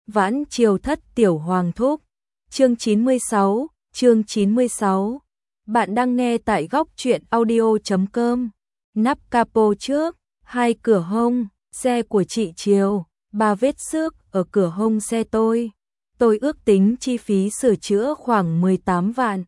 Vãn Triều Thất Tiểu Hoàng Thúc. Chương 96. Bạn đang nghe tại góc truyện audio.com. Nắp capo trước, 2 cửa hông, xe của chị Triều, 3 vết xước ở cửa hông xe tôi. Tôi ước tính chi phí sửa chữa khoảng 18 vạn,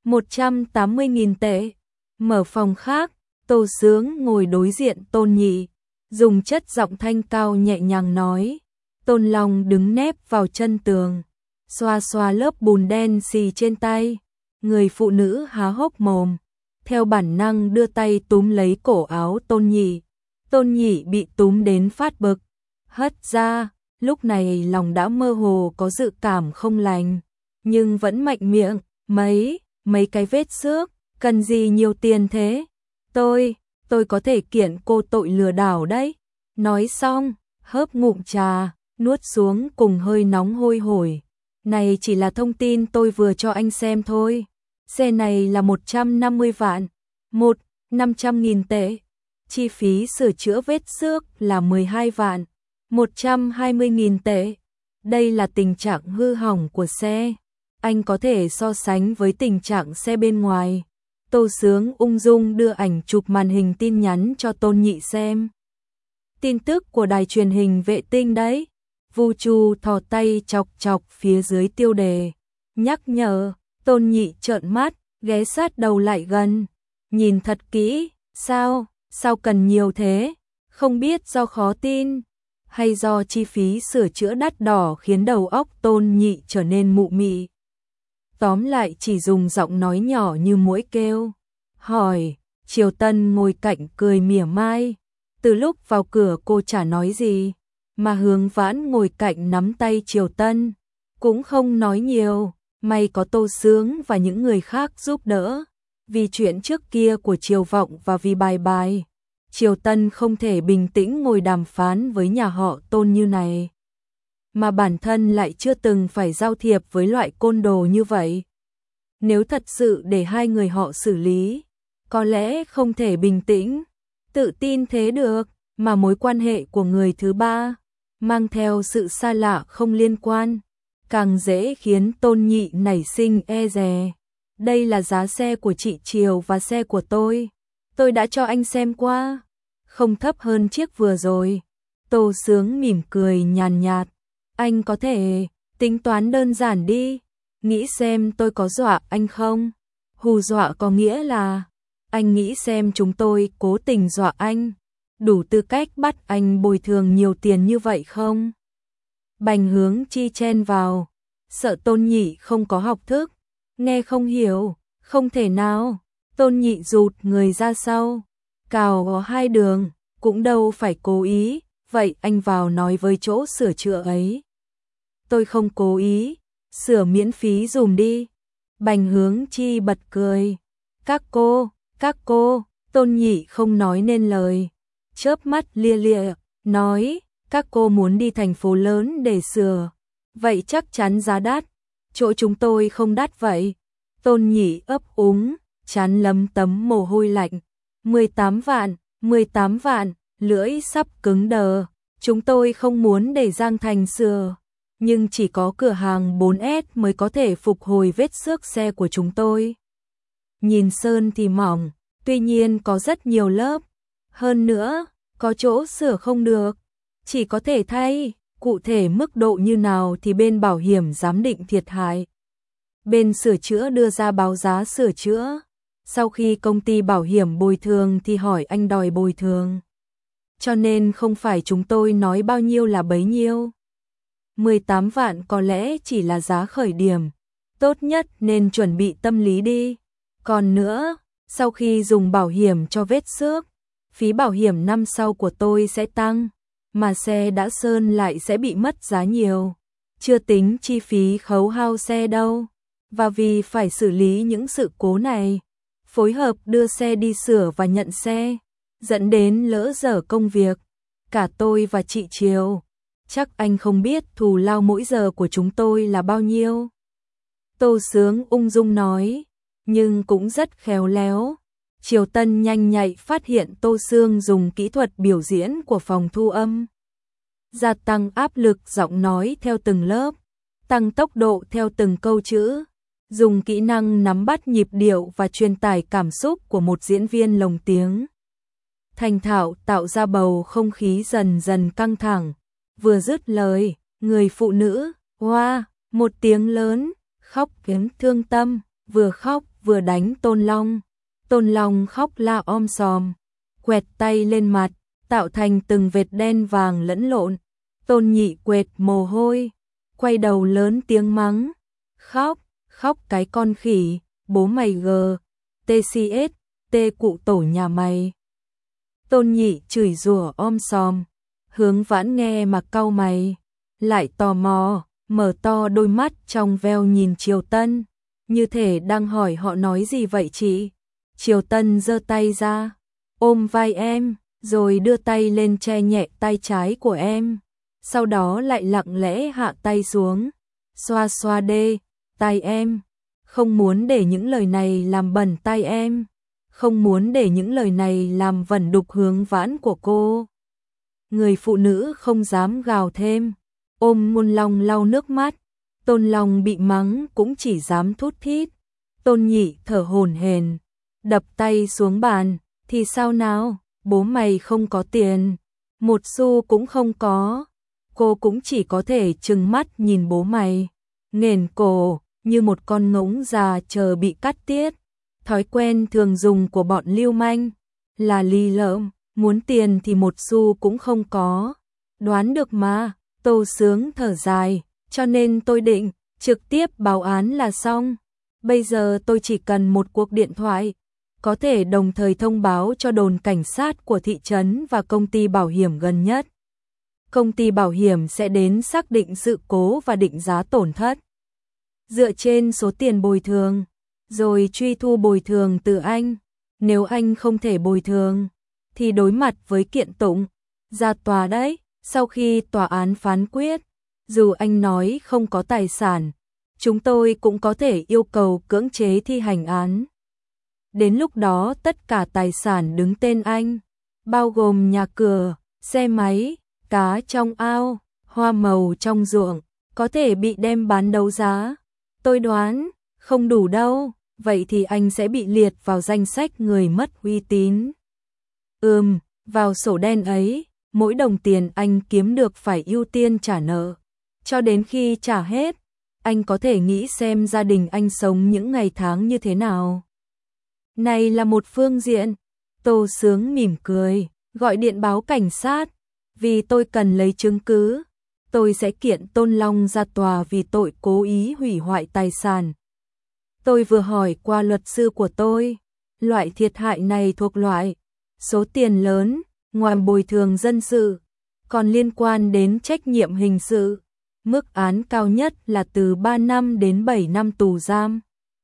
180.000 tệ. Mở phòng khác, Tô Sướng ngồi đối diện Tôn Nhị, dùng chất giọng thanh cao nhẹ nhàng nói. Tôn Long đứng nép vào chân tường, xoa xoa lớp bùn đen xì trên tay. Người phụ nữ há hốc mồm, theo bản năng đưa tay túm lấy cổ áo Tôn Nhị. Tôn Nhị bị túm đến phát bực, hất ra. Lúc này lòng đã mơ hồ có dự cảm không lành, nhưng vẫn mạnh miệng. Mấy cái vết xước, cần gì nhiều tiền thế? Tôi có thể kiện cô tội lừa đảo đấy. Nói xong, hớp ngụm trà, nuốt xuống cùng hơi nóng hôi hổi. Này chỉ là thông tin tôi vừa cho anh xem thôi. Xe này là 150 vạn, 500.000 tệ. Chi phí sửa chữa vết xước là 12 vạn, 120.000 tệ. Đây là tình trạng hư hỏng của xe. Anh có thể so sánh với tình trạng xe bên ngoài. Tô Sướng ung dung đưa ảnh chụp màn hình tin nhắn cho Tôn Nhị xem. Tin tức của đài truyền hình vệ tinh đấy. Vu Chu thò tay chọc chọc phía dưới tiêu đề. Nhắc nhở. Tôn Nhị trợn mắt, ghé sát đầu lại gần. Nhìn thật kỹ. Sao cần nhiều thế? Không biết do khó tin, hay do chi phí sửa chữa đắt đỏ khiến đầu óc Tôn Nhị trở nên mụ mị. Tóm lại chỉ dùng giọng nói nhỏ như muỗi kêu. Hỏi. Triều Tân ngồi cạnh cười mỉa mai. Từ lúc vào cửa cô chả nói gì, mà Hướng Vãn ngồi cạnh nắm tay Triều Tân, cũng không nói nhiều. May có Tô Sướng và những người khác giúp đỡ. Vì chuyện trước kia của Triều Vọng và vì bài, Triều Tân không thể bình tĩnh ngồi đàm phán với nhà họ Tôn như này. Mà bản thân lại chưa từng phải giao thiệp với loại côn đồ như vậy. Nếu thật sự để hai người họ xử lý, có lẽ không thể bình tĩnh, tự tin thế được, mà mối quan hệ của người thứ ba, mang theo sự xa lạ không liên quan, càng dễ khiến Tôn Nhị nảy sinh e dè. Đây là giá xe của chị Triều và xe của tôi đã cho anh xem qua, không thấp hơn chiếc vừa rồi. Tô Sướng mỉm cười nhàn nhạt. Anh có thể tính toán đơn giản đi, nghĩ xem tôi có dọa anh không? Hù dọa có nghĩa là anh nghĩ xem chúng tôi cố tình dọa anh, đủ tư cách bắt anh bồi thường nhiều tiền như vậy không? Bành Hướng Chi chen vào, sợ Tôn Nhị không có học thức, nghe không hiểu. Không thể nào. Tôn Nhị rụt người ra sau, cào có 2 đường, cũng đâu phải cố ý. Vậy anh vào nói với chỗ sửa chữa ấy. Tôi không cố ý, sửa miễn phí dùm đi. Bành Hướng Chi bật cười. Các cô, Tôn Nhị không nói nên lời, chớp mắt lia lịa, nói, các cô muốn đi thành phố lớn để sửa, vậy chắc chắn giá đắt, chỗ chúng tôi không đắt vậy. Tôn Nhị ấp úng, trán lấm tấm mồ hôi lạnh. 18 vạn, lưỡi sắp cứng đờ. Chúng tôi không muốn để Giang Thành sửa, nhưng chỉ có cửa hàng 4S mới có thể phục hồi vết xước xe của chúng tôi. Nhìn sơn thì mỏng, tuy nhiên có rất nhiều lớp. Hơn nữa, có chỗ sửa không được, chỉ có thể thay. Cụ thể mức độ như nào thì bên bảo hiểm giám định thiệt hại. Bên sửa chữa đưa ra báo giá sửa chữa. Sau khi công ty bảo hiểm bồi thường thì hỏi anh đòi bồi thường. Cho nên không phải chúng tôi nói bao nhiêu là bấy nhiêu. 18 vạn có lẽ chỉ là giá khởi điểm. Tốt nhất nên chuẩn bị tâm lý đi. Còn nữa, sau khi dùng bảo hiểm cho vết xước, phí bảo hiểm năm sau của tôi sẽ tăng, mà xe đã sơn lại sẽ bị mất giá nhiều. Chưa tính chi phí khấu hao xe đâu. Và vì phải xử lý những sự cố này, phối hợp đưa xe đi sửa và nhận xe, dẫn đến lỡ dở công việc, cả tôi và chị Triều, chắc anh không biết thù lao mỗi giờ của chúng tôi là bao nhiêu. Tô Sướng ung dung nói, nhưng cũng rất khéo léo. Triều Tân nhanh nhạy phát hiện Tô Sướng dùng kỹ thuật biểu diễn của phòng thu âm. gia tăng áp lực giọng nói theo từng lớp, tăng tốc độ theo từng câu chữ, dùng kỹ năng nắm bắt nhịp điệu và truyền tải cảm xúc của một diễn viên lồng tiếng. Thành thạo tạo ra bầu không khí dần dần căng thẳng. Vừa dứt lời, người phụ nữ, hoa, một tiếng lớn, khóc kiếm thương tâm, vừa khóc vừa đánh Tôn Long. Tôn Long khóc la om sòm, quẹt tay lên mặt, tạo thành từng vệt đen vàng lẫn lộn. Tôn Nhị quệt mồ hôi, quay đầu lớn tiếng mắng, khóc, khóc cái con khỉ, bố mày gờ, TCS, tê cụ tổ nhà mày. Tôn Nhị chửi rủa om sòm, Hướng Vãn nghe mà cau mày, lại tò mò, mở to đôi mắt trong veo nhìn Triều Tân, như thể đang hỏi họ nói gì vậy chị. Triều Tân giơ tay ra, ôm vai em, rồi đưa tay lên che nhẹ tay trái của em, sau đó lại lặng lẽ hạ tay xuống, xoa xoa đê, tay em, không muốn để những lời này làm bẩn tay em, không muốn để những lời này làm vẩn đục Hướng Vãn của cô. Người phụ nữ không dám gào thêm, ôm Tôn Long lau nước mắt. Tôn Long bị mắng cũng chỉ dám thút thít. Tôn Nhị thở hổn hển, đập tay xuống bàn, thì sao nào, bố mày không có tiền, một xu cũng không có. Cô cũng chỉ có thể trừng mắt nhìn bố mày, nghển cổ như một con ngỗng già chờ bị cắt tiết. Thói quen thường dùng của bọn lưu manh là lì lợm, muốn tiền thì một xu cũng không có. Đoán được mà, Tô Sướng thở dài, cho nên tôi định trực tiếp báo án là xong. Bây giờ tôi chỉ cần một cuộc điện thoại, có thể đồng thời thông báo cho đồn cảnh sát của thị trấn và công ty bảo hiểm gần nhất. Công ty bảo hiểm sẽ đến xác định sự cố và định giá tổn thất. Dựa trên số tiền bồi thường, rồi truy thu bồi thường từ anh. Nếu anh không thể bồi thường, thì đối mặt với kiện tụng, ra tòa đấy. Sau khi tòa án phán quyết, dù anh nói không có tài sản, chúng tôi cũng có thể yêu cầu cưỡng chế thi hành án. Đến lúc đó tất cả tài sản đứng tên anh, bao gồm nhà cửa, xe máy, cá trong ao, hoa màu trong ruộng, có thể bị đem bán đấu giá. Tôi đoán, không đủ đâu, vậy thì anh sẽ bị liệt vào danh sách người mất uy tín. Vào sổ đen ấy, mỗi đồng tiền anh kiếm được phải ưu tiên trả nợ. Cho đến khi trả hết, anh có thể nghĩ xem gia đình anh sống những ngày tháng như thế nào. Này là một phương diện. Tô Sướng mỉm cười, gọi điện báo cảnh sát, vì tôi cần lấy chứng cứ. Tôi sẽ kiện Tôn Long ra tòa vì tội cố ý hủy hoại tài sản. Tôi vừa hỏi qua luật sư của tôi, loại thiệt hại này thuộc loại số tiền lớn, ngoài bồi thường dân sự, còn liên quan đến trách nhiệm hình sự. Mức án cao nhất là từ 3 năm đến 7 năm tù giam.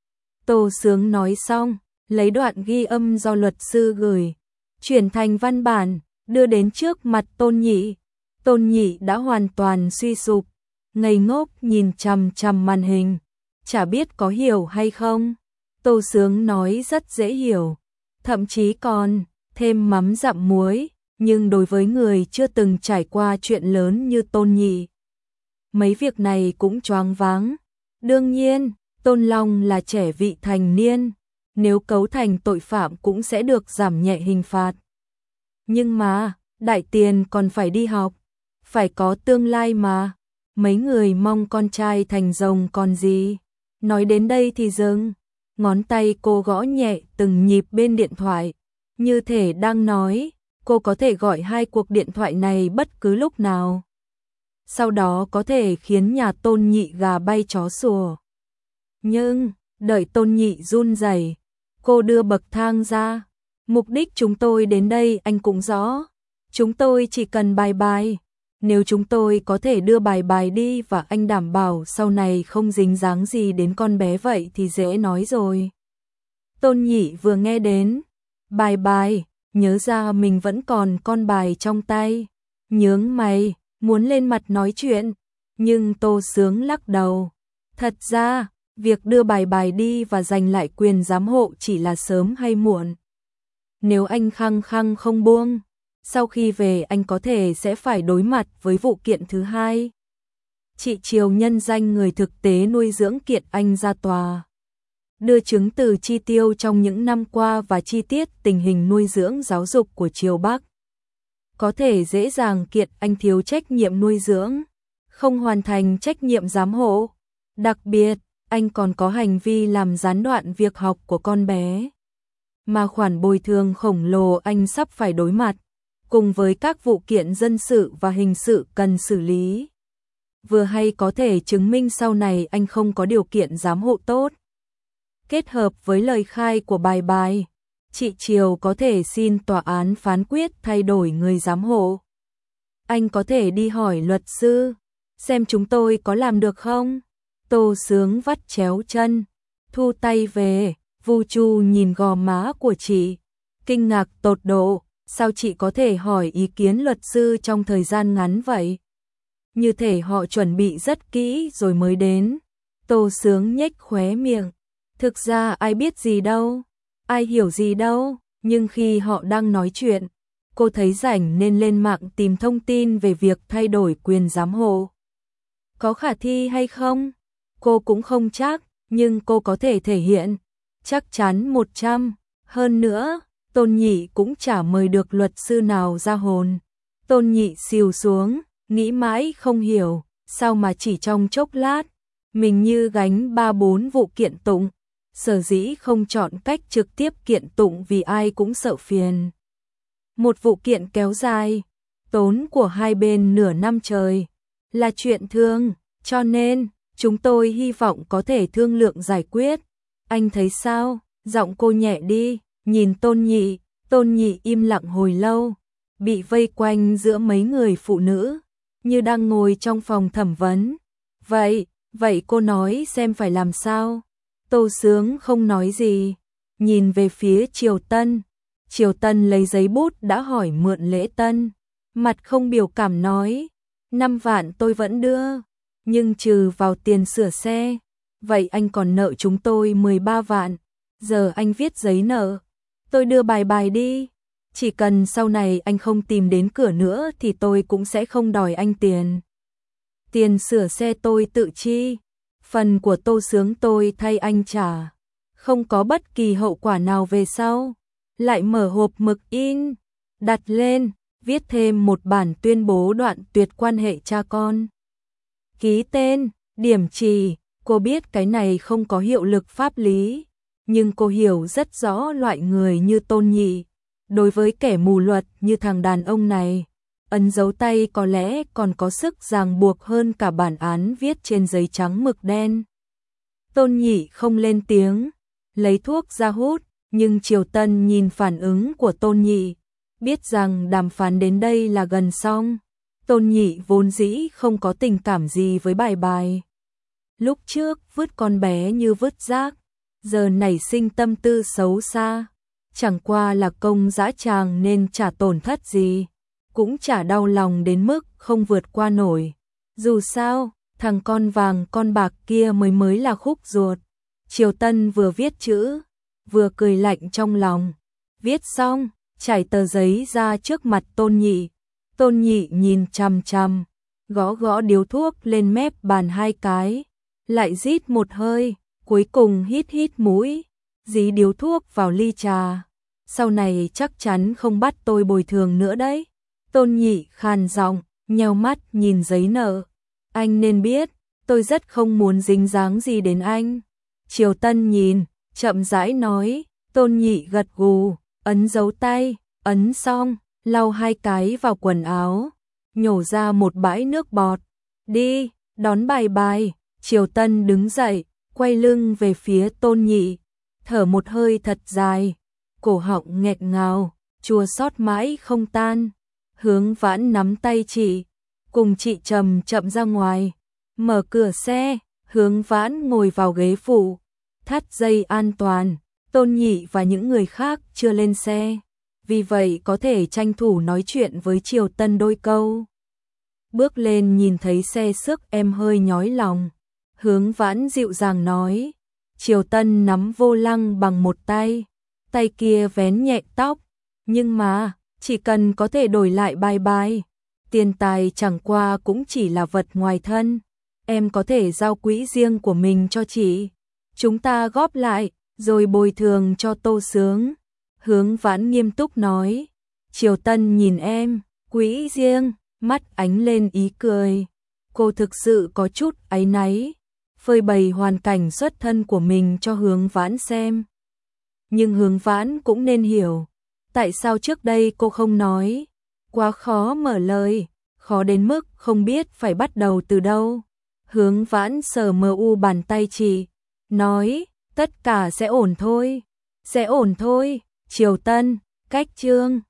Tô Sướng nói xong, lấy đoạn ghi âm do luật sư gửi, chuyển thành văn bản, đưa đến trước mặt Tôn Nhị. Tôn Nhị đã hoàn toàn suy sụp, ngây ngốc nhìn chằm chằm màn hình, chả biết có hiểu hay không. Tô Sướng nói rất dễ hiểu, thậm chí còn thêm mắm dặm muối, nhưng đối với người chưa từng trải qua chuyện lớn như Tôn Nhị, mấy việc này cũng choáng váng. Đương nhiên, Tôn Long là trẻ vị thành niên, nếu cấu thành tội phạm cũng sẽ được giảm nhẹ hình phạt. Nhưng mà, đại tiền còn phải đi học, phải có tương lai mà. Mấy người mong con trai thành rồng còn gì. Nói đến đây thì dừng, ngón tay cô gõ nhẹ từng nhịp bên điện thoại, như thể đang nói, cô có thể gọi 2 cuộc điện thoại này bất cứ lúc nào. Sau đó có thể khiến nhà Tôn Nhị gà bay chó sủa. Nhưng, đợi Tôn Nhị run rẩy, cô đưa bậc thang ra. Mục đích chúng tôi đến đây anh cũng rõ. Chúng tôi chỉ cần bài. Nếu chúng tôi có thể đưa bài đi và anh đảm bảo sau này không dính dáng gì đến con bé vậy thì dễ nói rồi. Tôn Nhị vừa nghe đến bài, nhớ ra mình vẫn còn con bài trong tay. Nhướng mày, muốn lên mặt nói chuyện, nhưng Tô Sướng lắc đầu. Thật ra, việc đưa bài đi và giành lại quyền giám hộ chỉ là sớm hay muộn. Nếu anh khăng khăng không buông, Sau khi về anh có thể sẽ phải đối mặt với vụ kiện thứ hai. Chị Triều nhân danh người thực tế nuôi dưỡng kiện anh ra tòa. Đưa chứng từ chi tiêu trong những năm qua và chi tiết tình hình nuôi dưỡng giáo dục của Triều Bắc. Có thể dễ dàng kiện anh thiếu trách nhiệm nuôi dưỡng, không hoàn thành trách nhiệm giám hộ. Đặc biệt, anh còn có hành vi làm gián đoạn việc học của con bé. Mà khoản bồi thường khổng lồ anh sắp phải đối mặt, cùng với các vụ kiện dân sự và hình sự cần xử lý. Vừa hay có thể chứng minh sau này anh không có điều kiện giám hộ tốt. Kết hợp với lời khai của bài, chị Triều có thể xin tòa án phán quyết thay đổi người giám hộ. Anh có thể đi hỏi luật sư, xem chúng tôi có làm được không? Tô Sướng vắt chéo chân, thu tay về, Vu Chu nhìn gò má của chị, kinh ngạc tột độ, sao chị có thể hỏi ý kiến luật sư trong thời gian ngắn vậy? Như thể họ chuẩn bị rất kỹ rồi mới đến. Tô Sướng nhếch khóe miệng, thực ra ai biết gì đâu, ai hiểu gì đâu, nhưng khi họ đang nói chuyện, cô thấy rảnh nên lên mạng tìm thông tin về việc thay đổi quyền giám hộ. Có khả thi hay không? Cô cũng không chắc, nhưng cô có thể thể hiện. Chắc chắn 100. Hơn nữa, Tôn Nhị cũng chả mời được luật sư nào ra hồn. Tôn Nhị xìu xuống, nghĩ mãi không hiểu, sao mà chỉ trong chốc lát, mình như gánh 3-4 vụ kiện tụng. Sở dĩ không chọn cách trực tiếp kiện tụng vì ai cũng sợ phiền. Một vụ kiện kéo dài, tốn của hai bên nửa năm trời, là chuyện thường, cho nên chúng tôi hy vọng có thể thương lượng giải quyết. Anh thấy sao? Giọng cô nhẹ đi, nhìn Tôn Nhị im lặng hồi lâu, bị vây quanh giữa mấy người phụ nữ, như đang ngồi trong phòng thẩm vấn. Vậy cô nói xem phải làm sao? Tô Sướng không nói gì, nhìn về phía Triều Tân. Triều Tân lấy giấy bút đã hỏi mượn lễ tân, mặt không biểu cảm nói, 5 vạn tôi vẫn đưa, nhưng trừ vào tiền sửa xe, vậy anh còn nợ chúng tôi 13 vạn, giờ anh viết giấy nợ, tôi đưa bài đi, chỉ cần sau này anh không tìm đến cửa nữa thì tôi cũng sẽ không đòi anh tiền. Tiền sửa xe tôi tự chi, phần của Tô Sướng tôi thay anh trả, không có bất kỳ hậu quả nào về sau. Lại mở hộp mực in, đặt lên, viết thêm một bản tuyên bố đoạn tuyệt quan hệ cha con. Ký tên, điểm trì, cô biết cái này không có hiệu lực pháp lý, nhưng cô hiểu rất rõ loại người như Tôn Nhị. Đối với kẻ mù luật như thằng đàn ông này, ấn dấu tay có lẽ còn có sức ràng buộc hơn cả bản án viết trên giấy trắng mực đen. Tôn Nhị không lên tiếng, lấy thuốc ra hút, nhưng Triều Tân nhìn phản ứng của Tôn Nhị, biết rằng đàm phán đến đây là gần xong. Tôn Nhị vốn dĩ không có tình cảm gì với bài. Lúc trước vứt con bé như vứt rác, giờ nảy sinh tâm tư xấu xa. Chẳng qua là công dã tràng nên chả tổn thất gì, cũng chả đau lòng đến mức không vượt qua nổi. Dù sao, thằng con vàng con bạc kia mới là khúc ruột. Triều Tân vừa viết chữ, vừa cười lạnh trong lòng. Viết xong, trải tờ giấy ra trước mặt Tôn Nhị. Tôn Nhị nhìn chằm chằm, gõ điếu thuốc lên mép bàn 2 cái, lại rít một hơi, cuối cùng hít mũi, dí điếu thuốc vào ly trà. Sau này chắc chắn không bắt tôi bồi thường nữa đấy. Tôn Nhị khàn giọng, nheo mắt nhìn giấy nợ. Anh nên biết, tôi rất không muốn dính dáng gì đến anh. Triều Tân nhìn, chậm rãi nói. Tôn Nhị gật gù, ấn dấu tay, ấn xong, lau 2 cái vào quần áo, nhổ ra một bãi nước bọt. Đi, đón bài. Triều Tân đứng dậy, quay lưng về phía Tôn Nhị, thở một hơi thật dài, cổ họng nghẹt ngào, chua xót mãi không tan. Hướng Vãn nắm tay chị, cùng chị chậm ra ngoài, mở cửa xe, Hướng Vãn ngồi vào ghế phụ, thắt dây an toàn. Tôn Nhị và những người khác chưa lên xe, vì vậy có thể tranh thủ nói chuyện với Triều Tân đôi câu. Bước lên nhìn thấy xe xước em hơi nhói lòng. Hướng Vãn dịu dàng nói. Triều Tân nắm vô lăng bằng một tay, tay kia vén nhẹ tóc. Nhưng mà, chỉ cần có thể đổi lại bye bye. Tiền tài chẳng qua cũng chỉ là vật ngoài thân. Em có thể giao quỹ riêng của mình cho chị. Chúng ta góp lại, rồi bồi thường cho Tô Sướng. Hướng Vãn nghiêm túc nói. Triều Tân nhìn em, quỹ riêng, mắt ánh lên ý cười. Cô thực sự có chút áy náy, phơi bày hoàn cảnh xuất thân của mình cho Hướng Vãn xem. Nhưng Hướng Vãn cũng nên hiểu, tại sao trước đây cô không nói. Quá khó mở lời, khó đến mức không biết phải bắt đầu từ đâu. Hướng Vãn sờ mờ u bàn tay chị, nói, tất cả sẽ ổn thôi. Sẽ ổn thôi, Triều Tân, cách Trương.